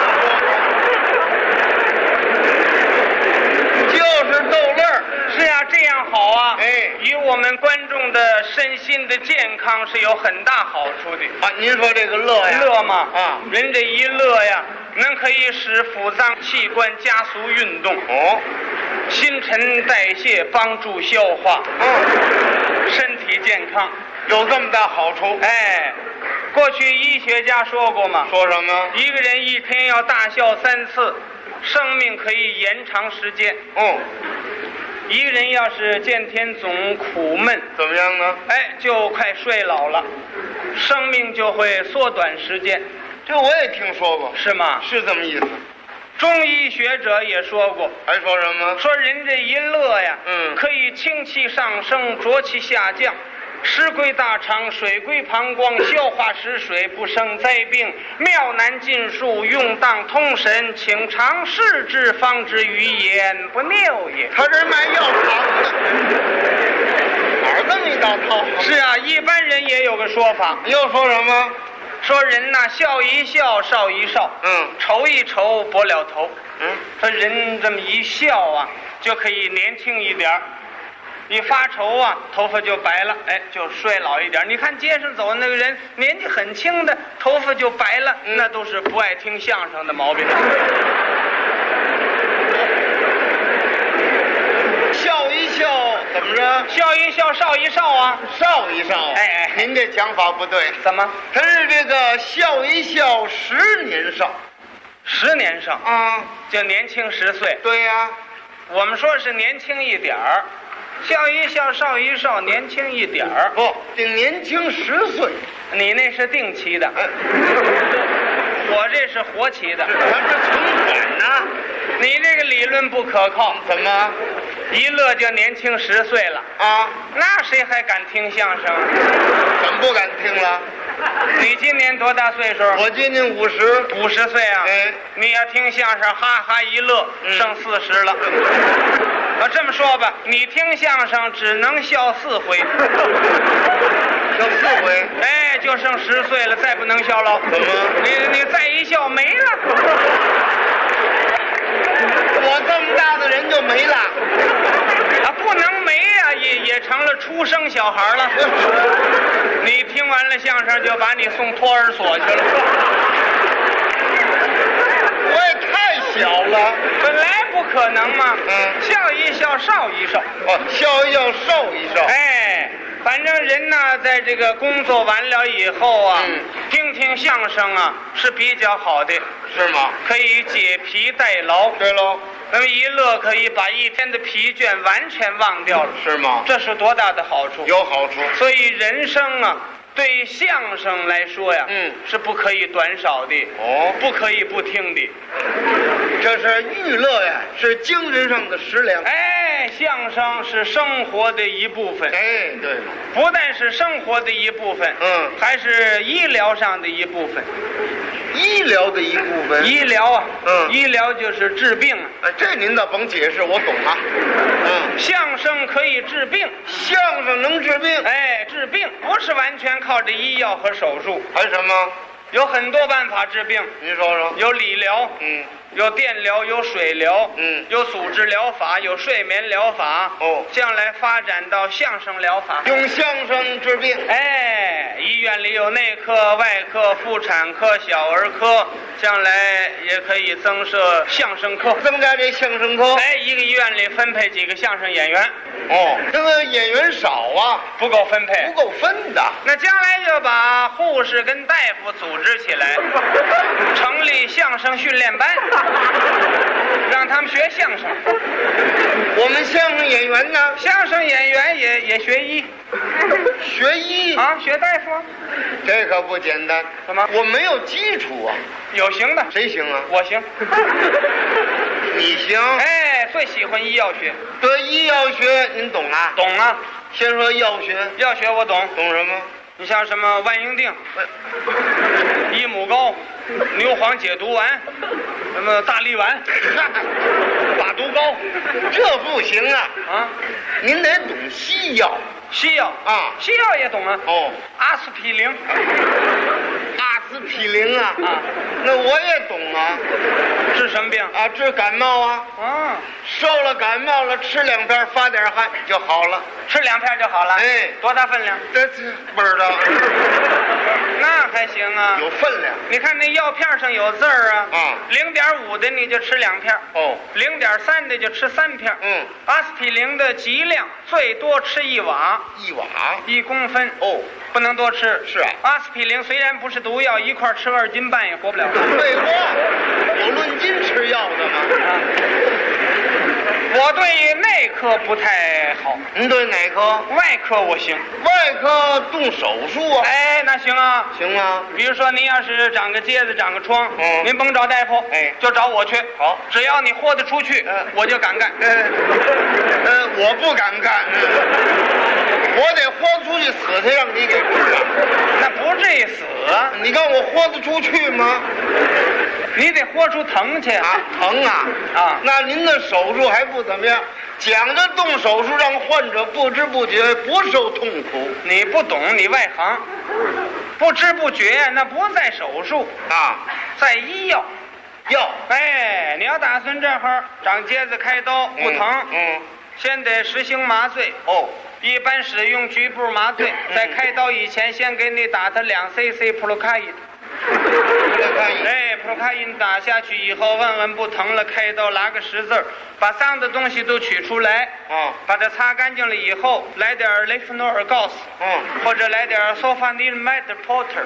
就是逗乐儿。是啊，这样好啊。与我们观众的身心的健康是有很大好处的啊。您说这个乐呀？乐嘛啊，人这一乐呀，能可以使腑脏器官加速运动，新陈代谢，帮助消化，身体健康，有这么大好处。过去医学家说过嘛，说什么？一个人一天要大笑3次，生命可以延长时间。一个人要是见天总苦闷，怎么样呢？就快衰老了，生命就会缩短时间。这我也听说过。是吗？是这么意思。中医学者也说过。还说什么？说人这一乐呀，可以清气上升，浊气下降，湿归大肠，水归膀胱，消化食水，不生灾病，妙难尽数，用当通神，请尝试之，方知于言不谬也。他这卖药汤的，哪儿这么一道套？是啊，一般人也有个说法。又说什么？说人呐，笑一笑，少一少，愁一愁，拨了头。说人这么一笑啊，就可以年轻一点。一发愁啊，头发就白了，就衰老一点。你看街上走的那个人，年纪很轻的，头发就白了，那都是不爱听相声的毛病。笑一笑怎么着？笑一笑，少一少啊，少一少。您这讲法不对。怎么？他是这个笑一笑，10年少，10年少啊，就年轻10岁。对呀，我们说是年轻一点儿。笑一笑，少一少，年轻一点儿。不，得年轻10岁。你那是定期的，我这是活期的。咱这存款呢？你这个理论不可靠。怎么？一乐就年轻10岁了啊？那谁还敢听相声？怎么不敢听了？你今年多大岁数？我今年50岁啊。你要听相声，哈哈一乐，剩40了。 这么说吧，你听相声只能笑4回，笑 4回， 哎，就剩10岁了，再不能笑了。 怎么？ 你再一笑没了。 我这么大的人就没了啊，不能没啊，也成了出生小孩了。你听完了相声就把你送托儿所去了。 我也太小了， 本来不可能嘛。笑一笑，少一少。 哦，笑一笑，少一少。 哎，反正人呢，在这个工作完了以后啊，听听相声啊是比较好的， 是吗？ 可以解疲代劳。 对喽。 那么一乐可以把一天的疲倦完全忘掉了， 是吗？ 这是多大的好处？ 有好处。 所以人生啊，对相声来说呀，是不可以短少的，不可以不听的。 这是娱乐呀，是精神上的食粮。 哎，相声是生活的一部分。 哎，对了， 不但是生活的一部分，还是医疗上的一部分。 医疗的一部分。 医疗啊，医疗就是治病啊。 哎，这您倒甭解释，我懂了。 相声可以治病， 相声能治病。 哎，治病不是完全靠着医药和手术， 还什么？ 有很多办法治病。 您说说。 有理疗，有电疗，有水疗，有组织疗法，有睡眠疗法。将来发展到相声疗法， 用相声治病。 哎，医院里有内科、外科、妇产科、小儿科，将来也可以增设相声科， 增加这相声科。 哎，一个医院里分配几个相声演员。 这个演员少啊， 不够分配， 不够分的。 那将来就把护士跟大夫组织起来，成立相声训练班，让他们学相声。 我们相声演员呢？ 相声演员也学医， 学医啊，学大夫。 这可不简单。 怎么？ 我没有基础啊。 有行的。 谁行啊？ 我行。 你行？ 哎，最喜欢医药学。 对，医药学您懂啊？ 懂啊。 先说药学。 药学我懂。 懂什么？ 你像什么万应锭、益母膏、牛黄解毒丸，什么大力丸、把毒膏， 这不行啊！ 啊， 您得懂西药。 西药啊， 西药也懂啊。阿司匹林。 阿司匹林啊，那我也懂啊。 治什么病啊？治感冒啊。受了感冒了，吃2片发点汗就好了。 吃2片就好了。 哎， 多大分量？ 这不知道。 那还行啊， 有分量。 你看那药片上有字儿啊。0.5的你就吃2片。0.3的就吃3片。阿司匹林的剂量最多吃1瓦。 1瓦 ？1公分。不能多吃。 是啊。 阿司匹林虽然不是毒药，一块吃2斤半也活不了。 废话，有论斤吃药的吗？ 我对内科不太好。 您对哪科？ 外科我行。 外科动手术啊？ 哎，那行啊。 行啊。 比如说您要是长个疖子、长个疮，您甭找大夫，就找我去。 好， 只要你豁得出去，我就敢干。 我不敢干。我得豁出去死去，让你给治了。 那不至于死。 你看我豁得出去吗？ 你得豁出疼去啊！疼啊！啊！那您的手术还不怎么样，讲着动手术，让患者不知不觉不受痛苦。 你不懂，你外行。不知不觉那不在手术啊， 在医药。 药。 哎，你要打算这会儿长疖子开刀不疼，先得实行麻醉。一般使用局部麻醉，在开刀以前先给你打他2 cc 普鲁卡因。哎，普鲁卡因打下去以后，问问不疼了，开刀拉个10字，把脏的东西都取出来，把它擦干净了以后，来点雷夫诺尔告诉，或者来点索法尼麦德 porter，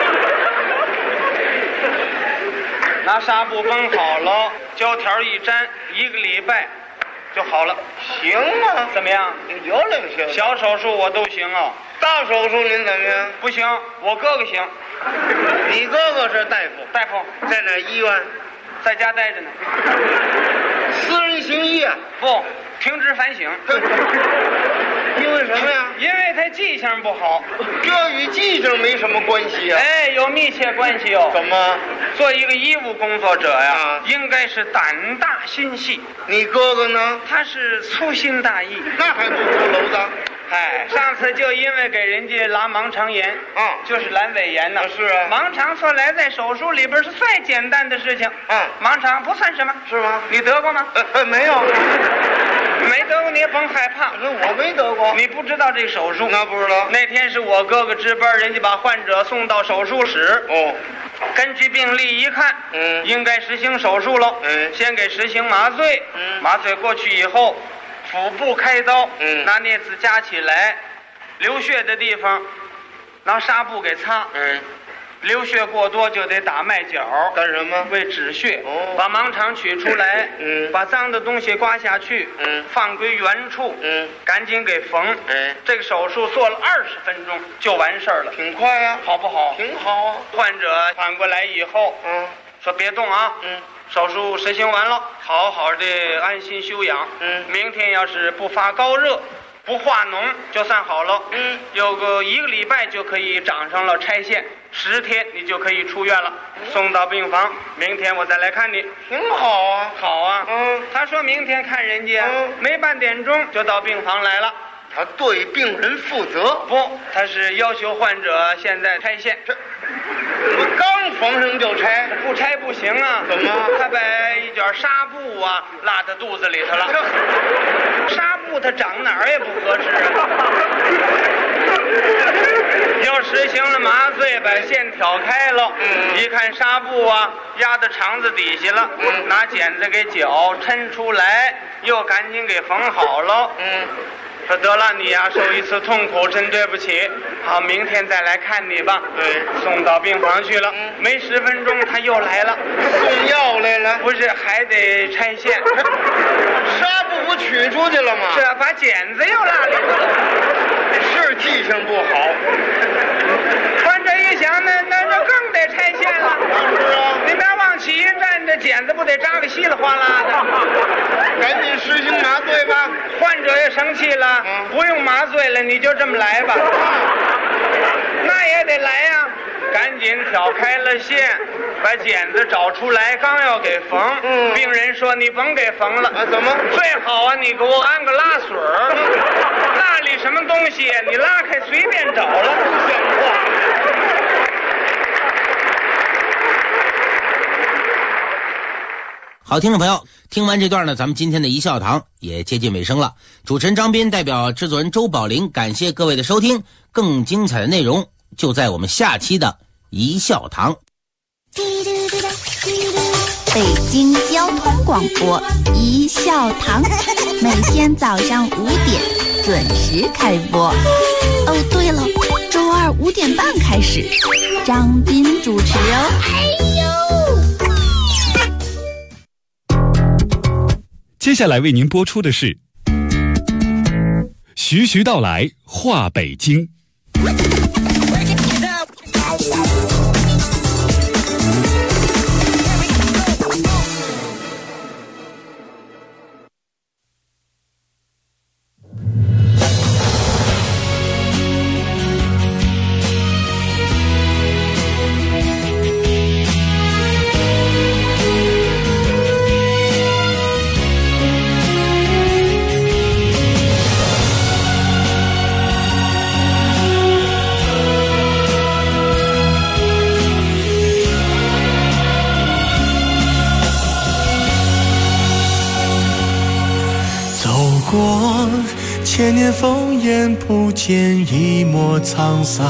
拿纱布绷好了，胶条一粘，1个礼拜就好了。 行啊， 怎么样？ 有两行。 小手术我都行啊。 大手术您怎么样？ 不行，我哥哥行。 你哥哥是大夫？ 大夫在哪医院？ 在家待着呢。 私人行医啊？ 不，停职反省。 因为什么呀？ 因为他记性不好。 这与记性没什么关系啊。 哎，有密切关系哦。 怎么？ 做一个医务工作者呀，应该是胆大心细。 你哥哥呢？ 他是粗心大意。 那还不出篓子？ 哎，上次就因为给人家拉盲肠炎，就是阑尾炎呢。 是啊， 盲肠说来在手术里边是再简单的事情。盲肠不算什么， 是吗？ 你得过吗？ 没有。 没得过你也甭害怕， 我没得过。 你不知道这手术？ 那不知道。 那天是我哥哥值班，人家把患者送到手术室。根据病历一看，应该实行手术了。先给实行麻醉。麻醉过去以后，腹部开刀。拿镊子夹起来，流血的地方拿纱布给擦。流血过多就得打麦角， 干什么？ 为止血。把盲肠取出来，把脏的东西刮下去，放归原处，赶紧给缝。这个手术做了20分钟就完事儿了， 挺快呀， 好不好？ 挺好啊。 患者缓过来以后，说别动啊，手术实行完了，好好的安心休养。明天要是不发高热，不化脓就算好了。有个1个礼拜就可以长上了拆线，10天你就可以出院了，送到病房。明天我再来看你。 挺好啊。 好啊。他说明天看人家，没半点钟就到病房来了。 他对病人负责？ 不，他是要求患者现在拆线。 我刚缝上就拆？ 不拆不行啊。 怎么？ 他把一卷纱布啊拉到肚子里头了。纱布它长哪儿也不合适啊。又实行了麻醉，把线挑开了。一看纱布啊压到肠子底下了，拿剪子给绞抻出来，又赶紧给缝好了。说得了，你呀受一次痛苦，真对不起。好，明天再来看你吧。送到病房去了。没10分钟他又来了， 送药来了？ 不是，还得拆线。 纱布不取出去了吗？ 是啊，把剪子又拉里头了。 是记性不好。 患者一想，那更得拆线了。 是啊， 你别往起一站，这剪子不得扎个稀里哗啦的。 赶紧实行麻醉吧。 患者也生气了，不用麻醉了，你就这么来吧。那也得来呀。赶紧挑开了线，把剪子找出来，刚要给缝，病人说你甭给缝了。 怎么？ 最好啊，你给我安个拉水儿。那里什么东西你拉开随便找了，不像话。 好，听众朋友，听完这段呢，咱们今天的一笑堂也接近尾声了。主持人张斌代表制作人周宝林，感谢各位的收听。更精彩的内容就在我们下期的一笑堂。 北京交通广播一笑堂，每天早上5点准时开播。哦，对了，周二5点半开始，张斌主持哦。 接下来为您播出的是徐徐道来话北京。 千年烽烟不见一抹沧桑，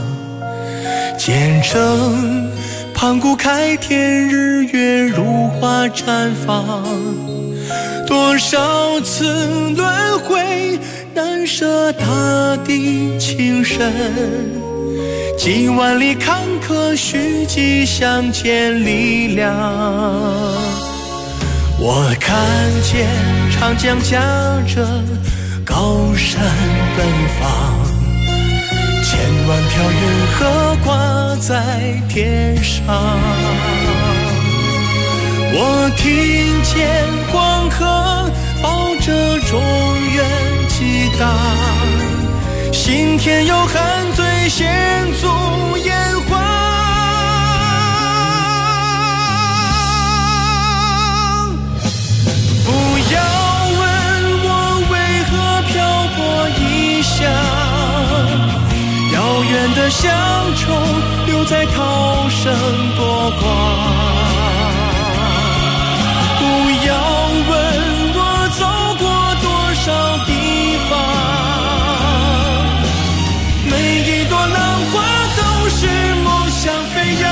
见证盘古开天，日月如花绽放。多少次轮回，难舍大地情深。几万里坎坷，虚迹相见力量。我看见长江夹着高山奔放，千万条云河挂在天上。 我听见黄河抱着中原激荡，心田有汉醉献足炎黄。不要问我为何漂泊异乡，遥远的乡愁留在涛声波光。不要问我走过多少地方，每一朵浪花都是梦想飞扬。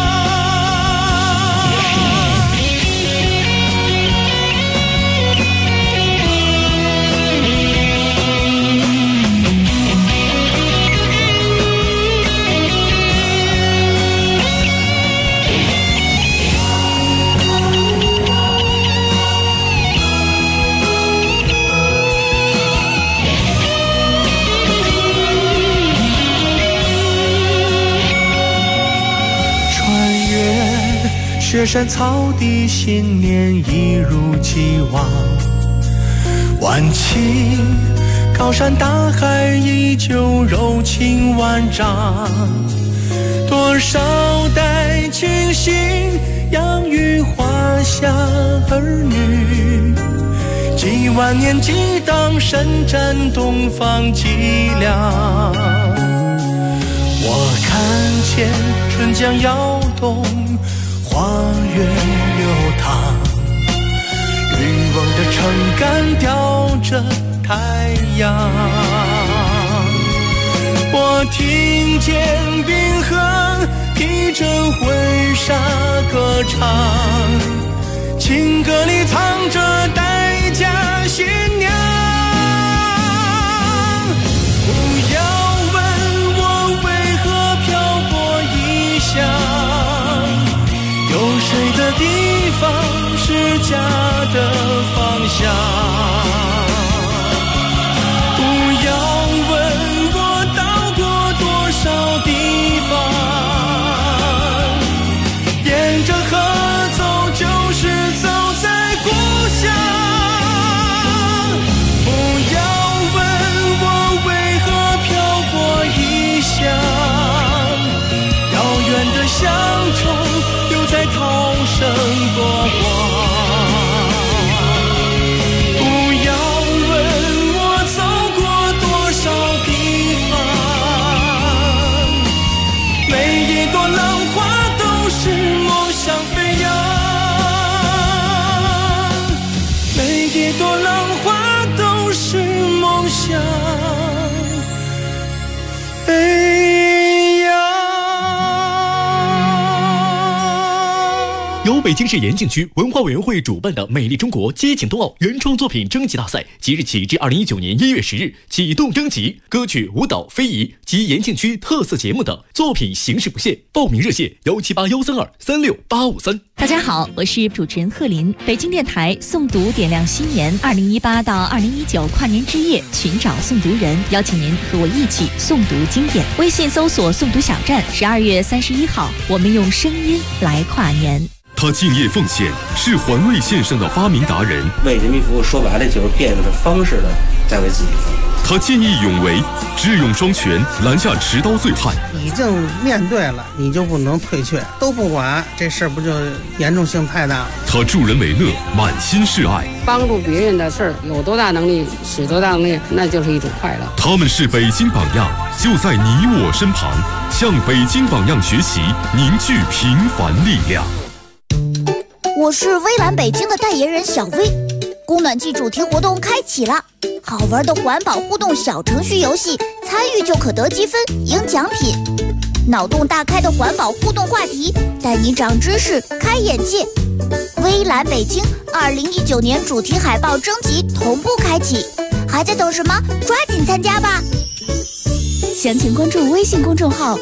雪山草地，新年一如既往。晚晴，高山大海依旧柔情万丈。多少代清醒，养育华夏儿女。几万年激荡，伸展东方脊梁。我看见春江摇动，花月流淌，渔翁的撑杆吊着太阳。我听见冰河披着婚纱歌唱，情歌里藏着待嫁新娘。不要问我为何漂泊异乡，有谁的地方是家的方向？不要问我到过多少地方，沿着河走就是走在故乡。不要问我为何漂泊异乡，遥远的乡愁在涛声波光。不要问我走过多少地方，每一朵浪花都是梦想飞扬，每一朵浪花都是梦想飞扬。 由北京市延庆区文化委员会主办的“美丽中国接近冬奥”原创作品征集大赛，即日起至2019年1月10日启动征集。歌曲、舞蹈、非遗及延庆区特色节目等作品形式不限。报名热线17813236853。 大家好，我是主持人贺林。北京电台诵读点亮新年2018到2019跨年之夜，寻找诵读人，邀请您和我一起诵读经典。微信搜索诵读小站，12月31号，我们用声音来跨年。 他敬业奉献，是环卫线上的发明达人。 为人民服务，说白了就是变着方式的在为自己服务。 他见义勇为，智勇双全，拦下持刀醉汉。 已经面对了，你就不能退却，都不管，这事儿不就严重性太大了？ 他助人为乐，满心是爱。 帮助别人的事儿，有多大能力使多大能力，那就是一种快乐。 他们是北京榜样，就在你我身旁，向北京榜样学习，凝聚平凡力量。 我是微蓝北京的代言人小薇，供暖季主题活动开启了，好玩的环保互动小程序游戏，参与就可得积分赢奖品。脑洞大开的环保互动话题，带你长知识开眼界。微蓝北京2019年主题海报征集同步开启，还在等什么？抓紧参加吧！详情关注微信公众号